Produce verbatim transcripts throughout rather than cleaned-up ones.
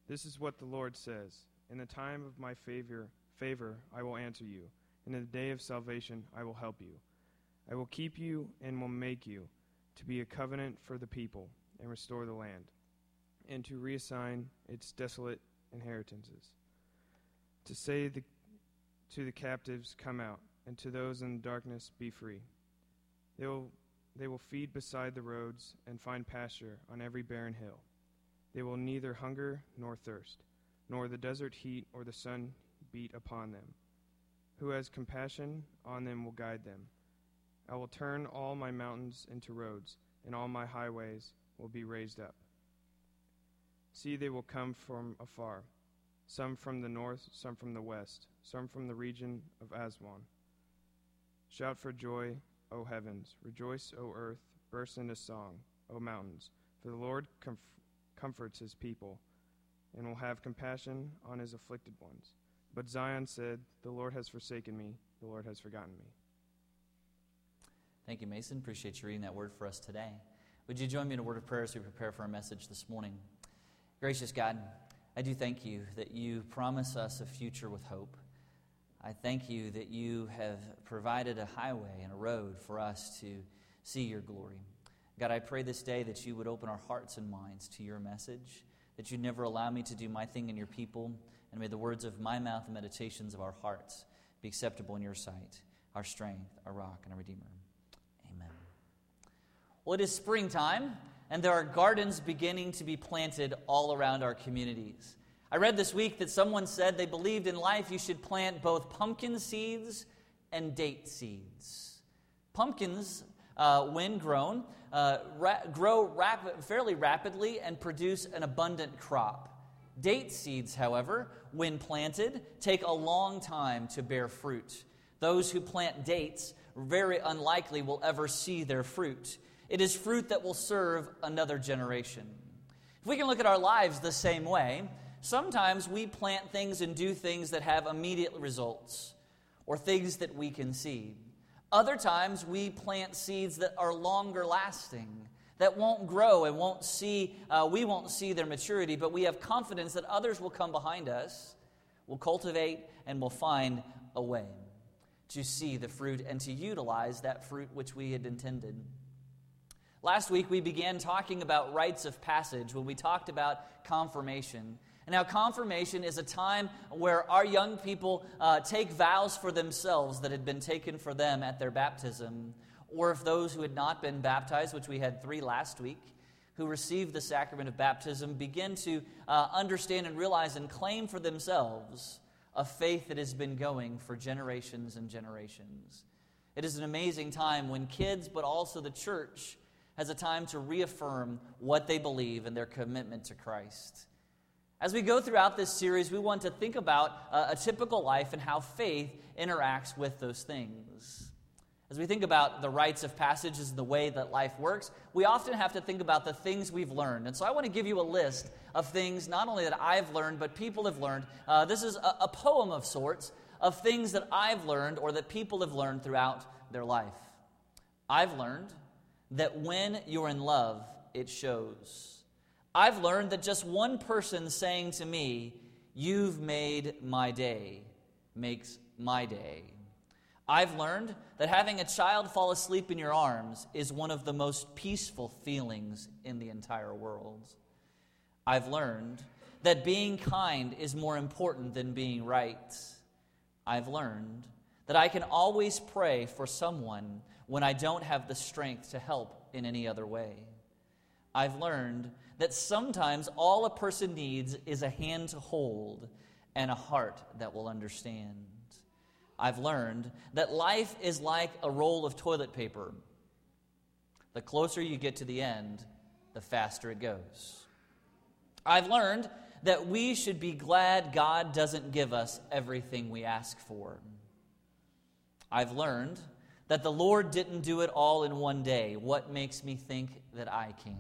This is what the Lord says. In the time of my favor, favor I will answer you. In the day of salvation I will help you. I will keep you and will make you to be a covenant for the people and restore the land, and to reassign its desolate inheritances. To say the, to the captives, come out, and to those in darkness, be free. They will, they will feed beside the roads and find pasture on every barren hill. They will neither hunger nor thirst, nor the desert heat or the sun beat upon them. Who has compassion on them will guide them. I will turn all my mountains into roads, and all my highways will be raised up. See, they will come from afar, some from the north, some from the west, some from the region of Aswan. Shout for joy, O heavens. Rejoice, O earth. Burst into song, O mountains. For the Lord comf- comforts his people, and will have compassion on his afflicted ones. But Zion said, the Lord has forsaken me, the Lord has forgotten me. Thank you, Mason. Appreciate you reading that word for us today. Would you join me in a word of prayer as we prepare for our message this morning? Gracious God, I do thank you that you promise us a future with hope. I thank you that you have provided a highway and a road for us to see your glory. God, I pray this day that you would open our hearts and minds to your message, that you'd never allow me to do my thing in your people, and may the words of my mouth and meditations of our hearts be acceptable in your sight, our strength, our rock, and our Redeemer. Amen. Well, it is springtime, and there are gardens beginning to be planted all around our communities. I read this week that someone said they believed in life you should plant both pumpkin seeds and date seeds. Pumpkins, uh, when grown, uh, ra- grow rap- fairly rapidly and produce an abundant crop. Date seeds, however, when planted, take a long time to bear fruit. Those who plant dates very unlikely will ever see their fruit. It is fruit that will serve another generation. If we can look at our lives the same way, sometimes we plant things and do things that have immediate results, or things that we can see. Other times we plant seeds that are longer lasting, that won't grow and won't see, uh, we won't see their maturity, but we have confidence that others will come behind us, will cultivate, and will find a way to see the fruit and to utilize that fruit which we had intended. Last week we began talking about rites of passage when we talked about confirmation. And now confirmation is a time where our young people uh, take vows for themselves that had been taken for them at their baptism, or if those who had not been baptized, which we had three last week, who received the sacrament of baptism, begin to uh, understand and realize and claim for themselves a faith that has been going for generations and generations. It is an amazing time when kids, but also the church, has a time to reaffirm what they believe and their commitment to Christ. As we go throughout this series, we want to think about uh, a typical life and how faith interacts with those things. As we think about the rites of passage as the way that life works, we often have to think about the things we've learned. And so I want to give you a list of things not only that I've learned, but people have learned. Uh, this is a, a poem of sorts of things that I've learned or that people have learned throughout their life. I've learned that when you're in love, it shows. I've learned that just one person saying to me, "You've made my day," makes my day. I've learned that having a child fall asleep in your arms is one of the most peaceful feelings in the entire world. I've learned that being kind is more important than being right. I've learned that I can always pray for someone when I don't have the strength to help in any other way. I've learned that sometimes all a person needs is a hand to hold and a heart that will understand. I've learned that life is like a roll of toilet paper. The closer you get to the end, the faster it goes. I've learned that we should be glad God doesn't give us everything we ask for. I've learned that the Lord didn't do it all in one day. What makes me think that I can?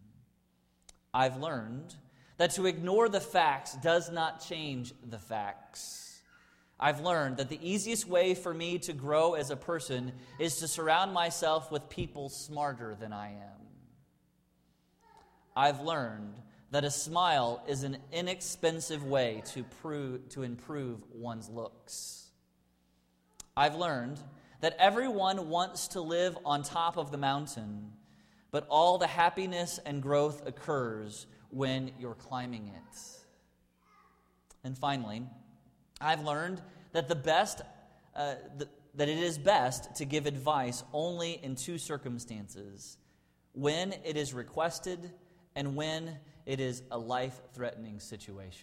I've learned that to ignore the facts does not change the facts. I've learned that the easiest way for me to grow as a person is to surround myself with people smarter than I am. I've learned that a smile is an inexpensive way to prove, to improve one's looks. I've learned that everyone wants to live on top of the mountain, but all the happiness and growth occurs when you're climbing it. And finally, I've learned that the best, uh, the, that it is best to give advice only in two circumstances: when it is requested and when it is a life-threatening situation.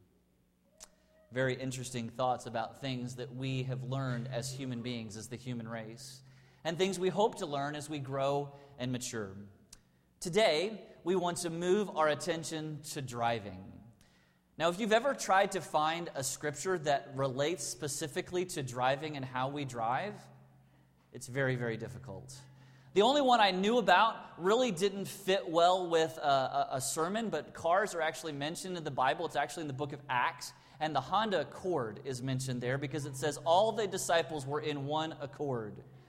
Very interesting thoughts about things that we have learned as human beings, as the human race, and things we hope to learn as we grow and mature. Today, we want to move our attention to driving. Now, if you've ever tried to find a scripture that relates specifically to driving and how we drive, it's very, very difficult. The only one I knew about really didn't fit well with a, a, a sermon, but cars are actually mentioned in the Bible. It's actually in the book of Acts, and the Honda Accord is mentioned there because it says all the disciples were in one accord.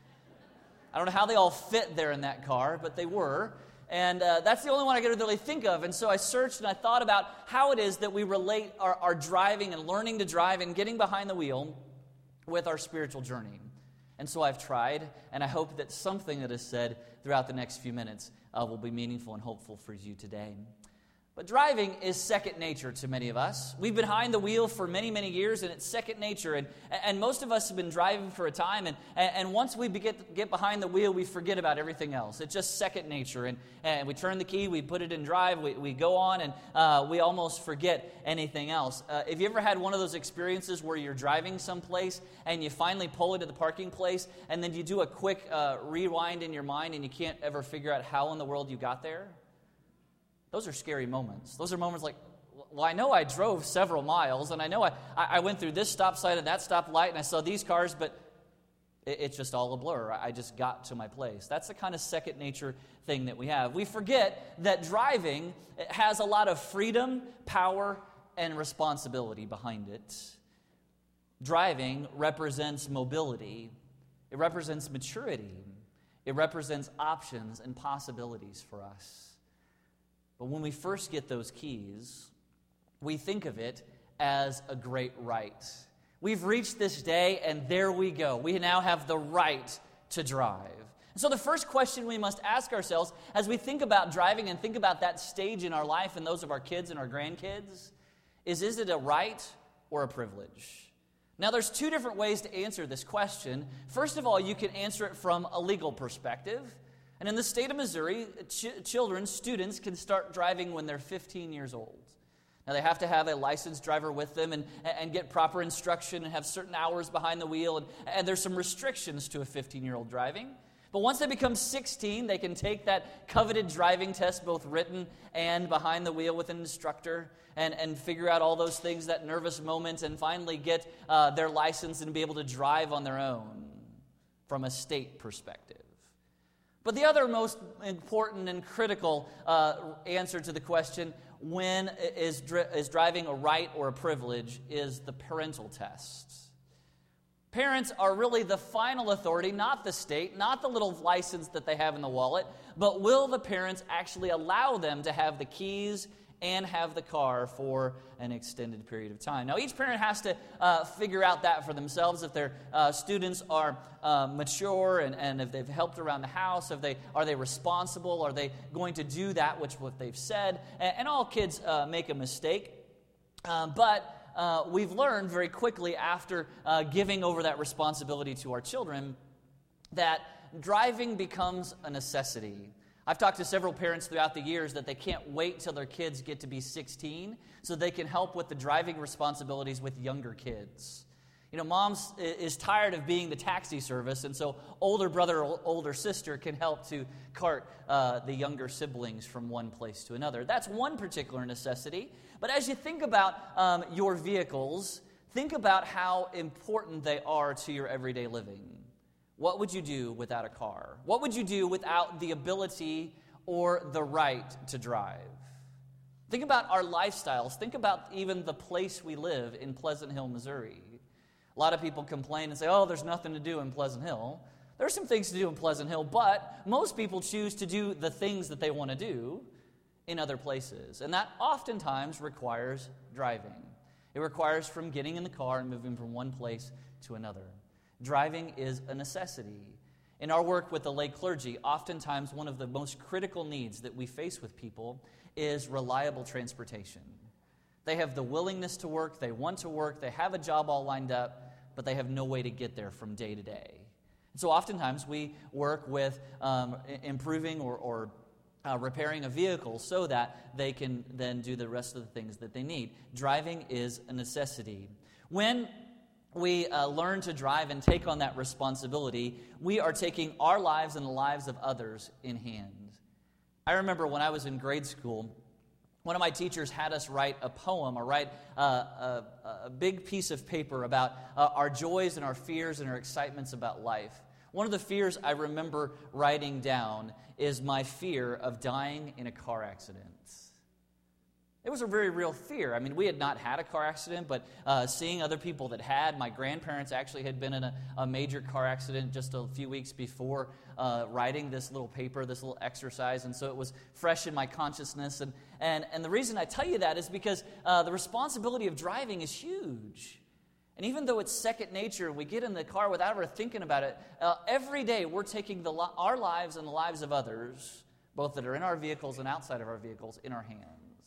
I don't know how they all fit there in that car, but they were. And uh, that's the only one I could really think of. And so I searched and I thought about how it is that we relate our, our driving and learning to drive and getting behind the wheel with our spiritual journey. And so I've tried, and I hope that something that is said throughout the next few minutes uh, will be meaningful and hopeful for you today. But driving is second nature to many of us. We've been behind the wheel for many, many years, and it's second nature. And, and most of us have been driving for a time, and, and once we get, get behind the wheel, we forget about everything else. It's just second nature. And, and we turn the key, we put it in drive, we, we go on, and uh, we almost forget anything else. Uh, have you ever had one of those experiences where you're driving someplace, and you finally pull into the parking place, and then you do a quick uh, rewind in your mind, and you can't ever figure out how in the world you got there? Those are scary moments. Those are moments like, well, I know I drove several miles, and I know I, I went through this stop sign and that stop light, and I saw these cars, but it, it's just all a blur. I just got to my place. That's the kind of second nature thing that we have. We forget that driving has a lot of freedom, power, and responsibility behind it. Driving represents mobility. It represents maturity. It represents options and possibilities for us. But when we first get those keys, we think of it as a great right. We've reached this day, and there we go. We now have the right to drive. And so the first question we must ask ourselves as we think about driving and think about that stage in our life and those of our kids and our grandkids is, is it a right or a privilege? Now, there's two different ways to answer this question. First of all, you can answer it from a legal perspective. And in the state of Missouri, ch- children, students, can start driving when they're fifteen years old. Now, they have to have a licensed driver with them and, and get proper instruction and have certain hours behind the wheel. And, and there's some restrictions to a fifteen-year-old driving. But once they become sixteen, they can take that coveted driving test, both written and behind the wheel with an instructor, and, and figure out all those things, that nervous moment, and finally get uh, their license and be able to drive on their own from a state perspective. But the other most important and critical uh, answer to the question, when is, dri- is driving a right or a privilege, is the parental test. Parents are really the final authority, not the state, not the little license that they have in the wallet, but will the parents actually allow them to have the keys and have the car for an extended period of time? Now, each parent has to uh, figure out that for themselves. If their uh, students are uh, mature and, and if they've helped around the house, if they are they responsible, are they going to do that which what they've said? And, and all kids uh, make a mistake, uh, but uh, we've learned very quickly after uh, giving over that responsibility to our children that driving becomes a necessity. I've talked to several parents throughout the years that they can't wait till their kids get to be sixteen so they can help with the driving responsibilities with younger kids. You know, mom is tired of being the taxi service, and so older brother or older sister can help to cart uh, the younger siblings from one place to another. That's one particular necessity. But as you think about um, your vehicles, think about how important they are to your everyday living. What would you do without a car? What would you do without the ability or the right to drive? Think about our lifestyles. Think about even the place we live in Pleasant Hill, Missouri. A lot of people complain and say, oh, there's nothing to do in Pleasant Hill. There are some things to do in Pleasant Hill, but most people choose to do the things that they want to do in other places. And that oftentimes requires driving. It requires from getting in the car and moving from one place to another. Driving is a necessity. In our work with the lay clergy, oftentimes one of the most critical needs that we face with people is reliable transportation. They have the willingness to work, they want to work, they have a job all lined up, but they have no way to get there from day to day. And so oftentimes we work with um, improving or, or uh, repairing a vehicle so that they can then do the rest of the things that they need. Driving is a necessity. When we uh, learn to drive and take on that responsibility, we are taking our lives and the lives of others in hand. I remember when I was in grade school, one of my teachers had us write a poem or write uh, a, a big piece of paper about uh, our joys and our fears and our excitements about life. One of the fears I remember writing down is my fear of dying in a car accident. It was a very real fear. I mean, we had not had a car accident, but uh, seeing other people that had, my grandparents actually had been in a, a major car accident just a few weeks before uh, writing this little paper, this little exercise, and so it was fresh in my consciousness. And and, and the reason I tell you that is because uh, the responsibility of driving is huge. And even though it's second nature, we get in the car without ever thinking about it, uh, every day we're taking the our lives and the lives of others, both that are in our vehicles and outside of our vehicles, in our hands.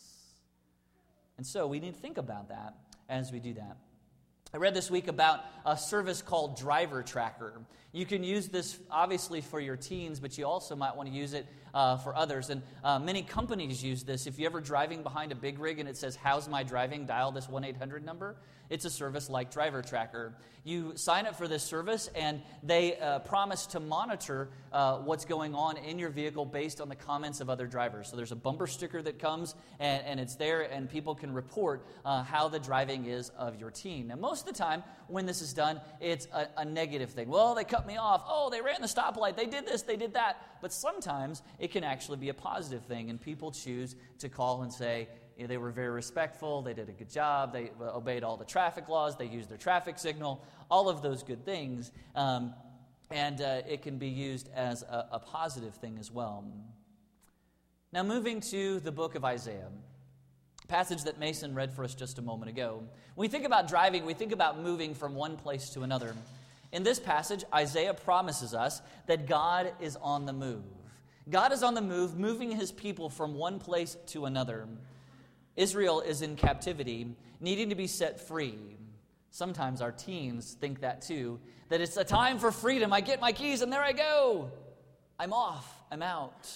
And so we need to think about that as we do that. I read this week about a service called Driver Tracker. You can use this obviously for your teens, but you also might want to use it uh, for others. And uh, many companies use this. If you're ever driving behind a big rig and it says, "How's my driving?" dial this one eight hundred number. It's a service like Driver Tracker. You sign up for this service, and they uh, promise to monitor uh, what's going on in your vehicle based on the comments of other drivers. So there's a bumper sticker that comes, and, and it's there, and people can report uh, how the driving is of your teen. Now, most of the time, when this is done, it's a, a negative thing. Well, they cut me off. Oh, they ran the stoplight. They did this. They did that. But sometimes it can actually be a positive thing, and people choose to call and say, you know, they were very respectful, they did a good job, they obeyed all the traffic laws, they used their traffic signal, all of those good things. Um, and uh, it can be used as a, a positive thing as well. Now, moving to the book of Isaiah, passage that Mason read for us just a moment ago. When we think about driving, we think about moving from one place to another. In this passage, Isaiah promises us that God is on the move. God is on the move, moving his people from one place to another. Israel is in captivity, needing to be set free. Sometimes our teens think that too, that it's a time for freedom. I get my keys and there I go. I'm off. I'm out.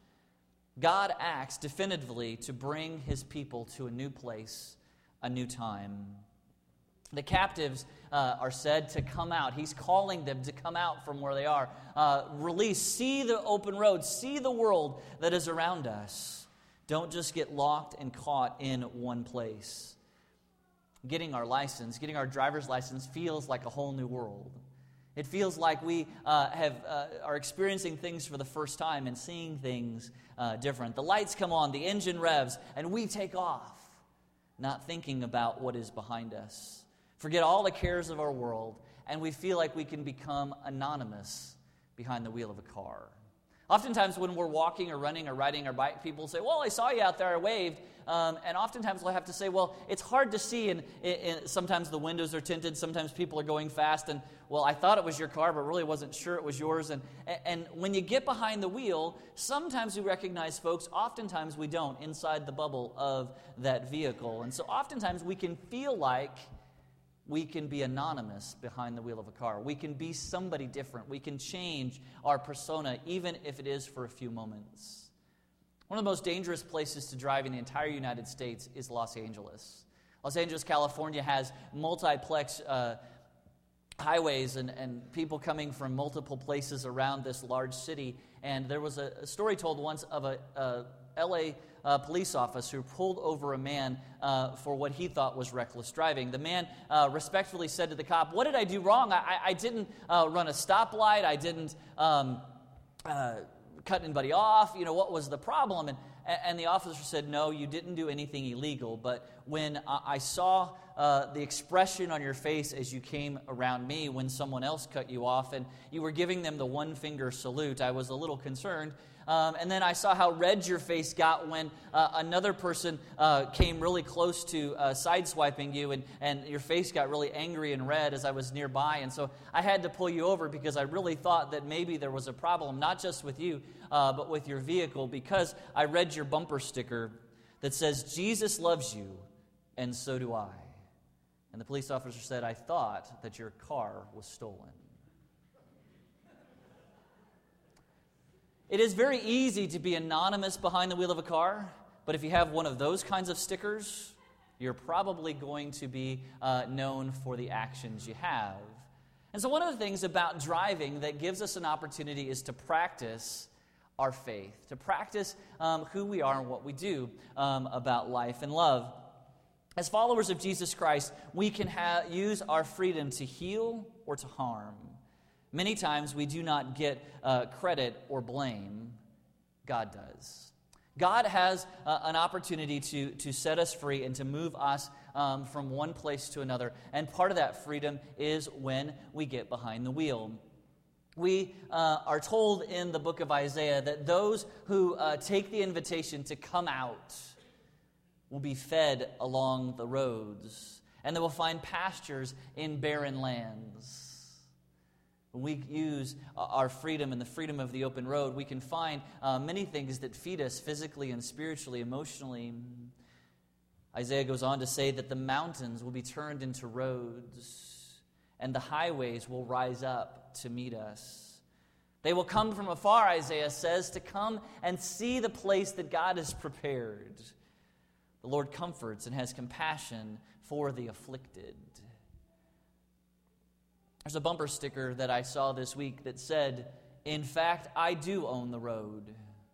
God acts definitively to bring his people to a new place, a new time. The captives uh, are said to come out. He's calling them to come out from where they are. Uh, release, see the open road, see the world that is around us. Don't just get locked and caught in one place. Getting our license, getting our driver's license feels like a whole new world. It feels like we uh, have uh, are experiencing things for the first time and seeing things uh, different. The lights come on, the engine revs, and we take off, not thinking about what is behind us. Forget all the cares of our world, and we feel like we can become anonymous behind the wheel of a car. Oftentimes when we're walking or running or riding our bike, people say, "Well, I saw you out there, I waved." Um, and oftentimes we'll have to say, well, it's hard to see, and, and sometimes the windows are tinted, sometimes people are going fast, and, well, I thought it was your car, but really wasn't sure it was yours. And, and when you get behind the wheel, sometimes we recognize folks, oftentimes we don't, inside the bubble of that vehicle. And so oftentimes we can feel like we can be anonymous behind the wheel of a car. We can be somebody different. We can change our persona, even if it is for a few moments. One of the most dangerous places to drive in the entire United States is Los Angeles. Los Angeles, California has multiplex uh, highways and, and people coming from multiple places around this large city. And there was a, a story told once of a, a L A uh, police officer who pulled over a man uh, for what he thought was reckless driving. The man uh, respectfully said to the cop, "What did I do wrong? I, I, I didn't uh, run a stoplight. I didn't um, uh, cut anybody off. You know, what was the problem?" And, and the officer said, "No, you didn't do anything illegal. But when I, I saw uh, the expression on your face as you came around me when someone else cut you off and you were giving them the one-finger salute. I was a little concerned. Um, and then I saw how red your face got when uh, another person uh, came really close to uh, sideswiping you, and, and your face got really angry and red as I was nearby. And so I had to pull you over because I really thought that maybe there was a problem, not just with you, uh, but with your vehicle, because I read your bumper sticker that says, "Jesus loves you, and so do I." And the police officer said, "I thought that your car was stolen." It is very easy to be anonymous behind the wheel of a car, but if you have one of those kinds of stickers, you're probably going to be uh, known for the actions you have. And so one of the things about driving that gives us an opportunity is to practice our faith, to practice um, who we are and what we do um, about life and love. As followers of Jesus Christ, we can ha- use our freedom to heal or to harm. Many times we do not get uh, credit or blame. God does. God has uh, an opportunity to, to set us free and to move us um, from one place to another. And part of that freedom is when we get behind the wheel. We uh, are told in the book of Isaiah that those who uh, take the invitation to come out will be fed along the roads, and they will find pastures in barren lands. When we use our freedom and the freedom of the open road, we can find uh, many things that feed us physically and spiritually, emotionally. Isaiah goes on to say that the mountains will be turned into roads, and the highways will rise up to meet us. They will come from afar, Isaiah says, to come and see the place that God has prepared. The Lord comforts and has compassion for the afflicted. There's a bumper sticker that I saw this week that said, "In fact, I do own the road."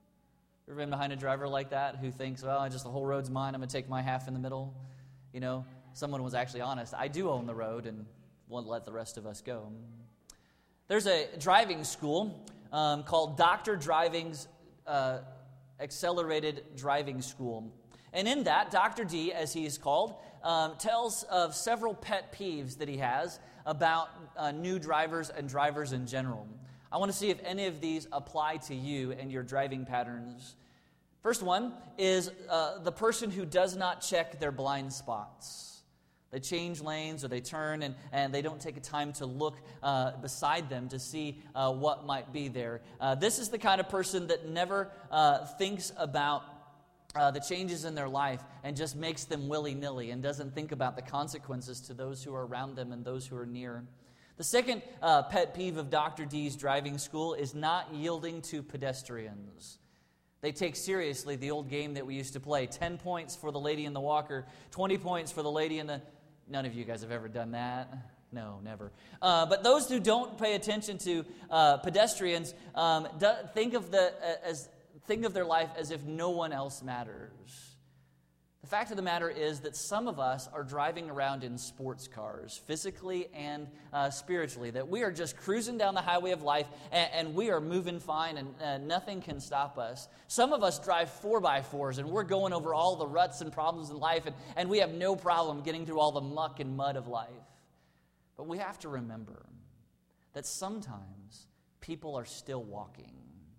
Ever been behind a driver like that who thinks, well, just the whole road's mine, I'm going to take my half in the middle? You know, someone was actually honest. I do own the road and won't let the rest of us go. There's a driving school um, called Doctor Driving's uh, Accelerated Driving School. And in that, Doctor D, as he is called, um, tells of several pet peeves that he has about uh, new drivers and drivers in general. I want to see if any of these apply to you and your driving patterns. First one is uh, the person who does not check their blind spots. They change lanes or they turn and, and they don't take a time to look uh, beside them to see uh, what might be there. Uh, this is the kind of person that never uh, thinks about Uh, the changes in their life and just makes them willy-nilly and doesn't think about the consequences to those who are around them and those who are near. The second uh, pet peeve of Doctor D's driving school is not yielding to pedestrians. They take seriously the old game that we used to play. Ten points for the lady in the walker, twenty points for the lady in the... None of you guys have ever done that. No, never. Uh, but those who don't pay attention to uh, pedestrians um, do, think of the uh, as... Think of their life as if no one else matters. The fact of the matter is that some of us are driving around in sports cars, physically and uh, spiritually, that we are just cruising down the highway of life and, and we are moving fine and uh, nothing can stop us. Some of us drive four by fours and we're going over all the ruts and problems in life and, and we have no problem getting through all the muck and mud of life. But we have to remember that sometimes people are still walking.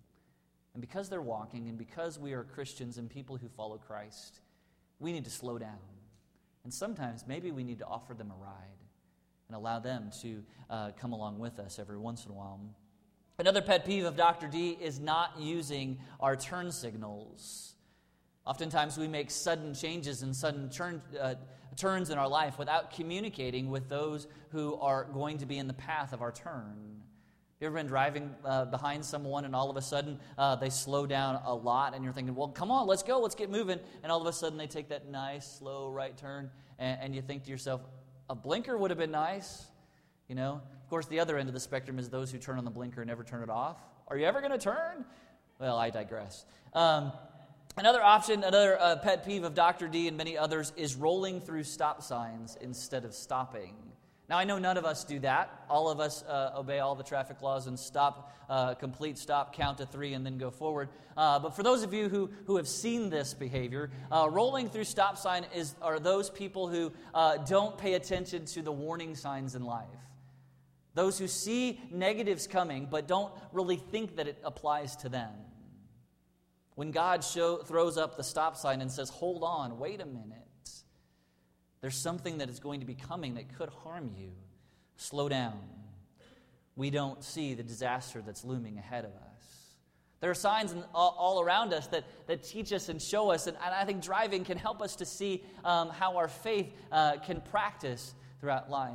And because they're walking, and because we are Christians and people who follow Christ, we need to slow down. And sometimes maybe we need to offer them a ride and allow them to uh, come along with us every once in a while. Another pet peeve of Doctor D is not using our turn signals. Oftentimes we make sudden changes and sudden turn, uh, turns in our life without communicating with those who are going to be in the path of our turn. You ever been driving uh, behind someone and all of a sudden uh, they slow down a lot and you're thinking, well, come on, let's go, let's get moving. And all of a sudden they take that nice, slow right turn and, and you think to yourself, a blinker would have been nice. You know, of course, the other end of the spectrum is those who turn on the blinker and never turn it off. Are you ever going to turn? Well, I digress. Um, another option, another uh, pet peeve of Doctor D and many others is rolling through stop signs instead of stopping. Now, I know none of us do that. All of us uh, obey all the traffic laws and stop, uh, complete stop, count to three, and then go forward. Uh, but for those of you who, who have seen this behavior, uh, rolling through stop sign is are those people who uh, don't pay attention to the warning signs in life. Those who see negatives coming but don't really think that it applies to them. When God show, throws up the stop sign and says, hold on, wait a minute. There's something that is going to be coming that could harm you. Slow down. We don't see the disaster that's looming ahead of us. There are signs in, all, all around us that, that teach us and show us, and, and I think driving can help us to see um, how our faith uh, can practice throughout life.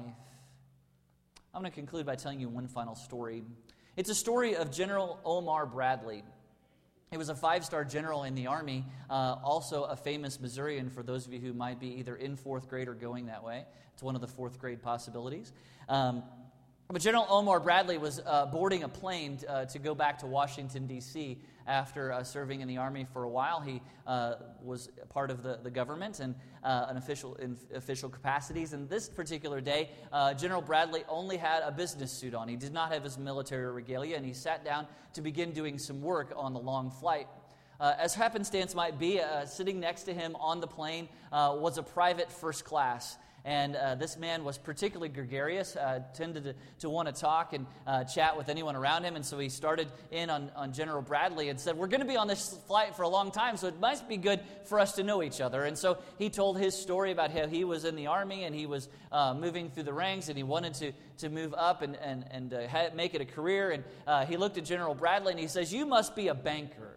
I'm going to conclude by telling you one final story. It's a story of General Omar Bradley. He was a five-star general in the Army, uh, also a famous Missourian for those of you who might be either in fourth grade or going that way. It's one of the fourth grade possibilities. Um, but General Omar Bradley was uh, boarding a plane uh, to go back to Washington, D C after uh, serving in the Army for a while. He uh, was part of the, the government and uh, an official in official capacities. And this particular day, uh, General Bradley only had a business suit on. He did not have his military regalia, and he sat down to begin doing some work on the long flight. Uh, as happenstance might be, uh, sitting next to him on the plane uh, was a private first class. And uh, this man was particularly gregarious, uh, tended to, to want to talk and uh, chat with anyone around him. And so he started in on, on General Bradley and said, we're going to be on this flight for a long time, so it must be good for us to know each other. And so he told his story about how he was in the Army and he was uh, moving through the ranks and he wanted to, to move up and, and, and uh, make it a career. And uh, he looked at General Bradley and he says, you must be a banker.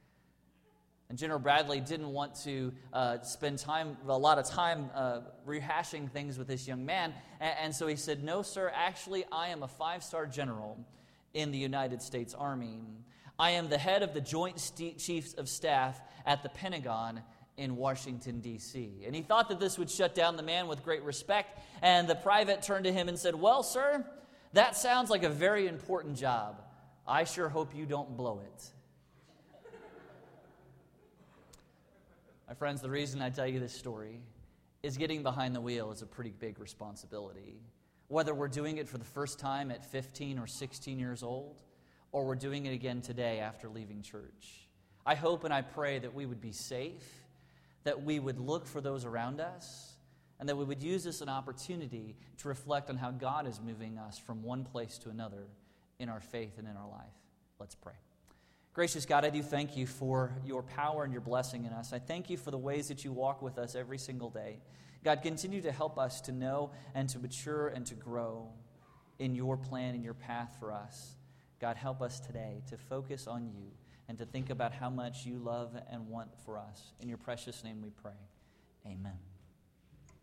And General Bradley didn't want to uh, spend time, a lot of time uh, rehashing things with this young man. And, and so he said, no, sir, actually, I am a five-star general in the United States Army. I am the head of the Joint St- Chiefs of Staff at the Pentagon in Washington, D C And he thought that this would shut down the man with great respect. And the private turned to him and said, well, sir, that sounds like a very important job. I sure hope you don't blow it. My friends, the reason I tell you this story is getting behind the wheel is a pretty big responsibility. Whether we're doing it for the first time at fifteen or sixteen years old, or we're doing it again today after leaving church. I hope and I pray that we would be safe, that we would look for those around us, and that we would use this as an opportunity to reflect on how God is moving us from one place to another in our faith and in our life. Let's pray. Gracious God, I do thank you for your power and your blessing in us. I thank you for the ways that you walk with us every single day. God, continue to help us to know and to mature and to grow in your plan and your path for us. God, help us today to focus on you and to think about how much you love and want for us. In your precious name we pray. Amen.